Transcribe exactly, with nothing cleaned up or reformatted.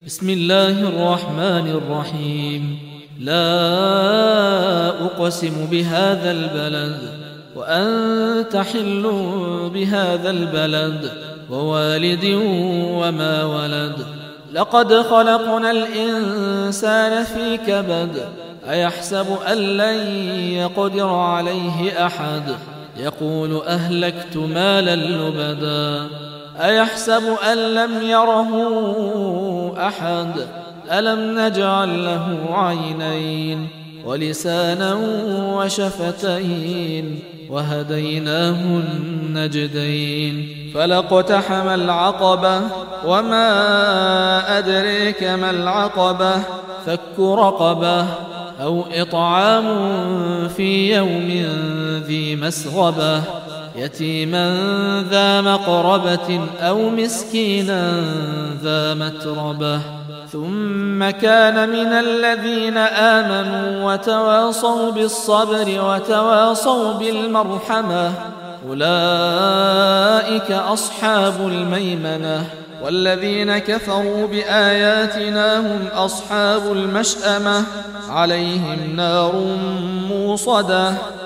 بسم الله الرحمن الرحيم. لا أقسم بهذا البلد وأنت حل بهذا البلد ووالد وما ولد. لقد خلقنا الإنسان في كبد. أيحسب أن لن يقدر عليه أحد. يقول أهلكت مالا لبدا. أيحسب أن لم يره أحد. ألم نجعل له عينين ولسانا وشفتين وهديناه النجدين. فلاقتحم العقبة وما أدريك ما العقبة. فك رقبة أو إطعام في يوم ذي مسغبة يتيما ذا مقربة أو مسكينا ذا متربة. ثم كان من الذين آمنوا وتواصوا بالصبر وتواصوا بالمرحمة أولئك أصحاب الميمنة. والذين كفروا بآياتنا هم أصحاب المشأمة عليهم نار موصدة.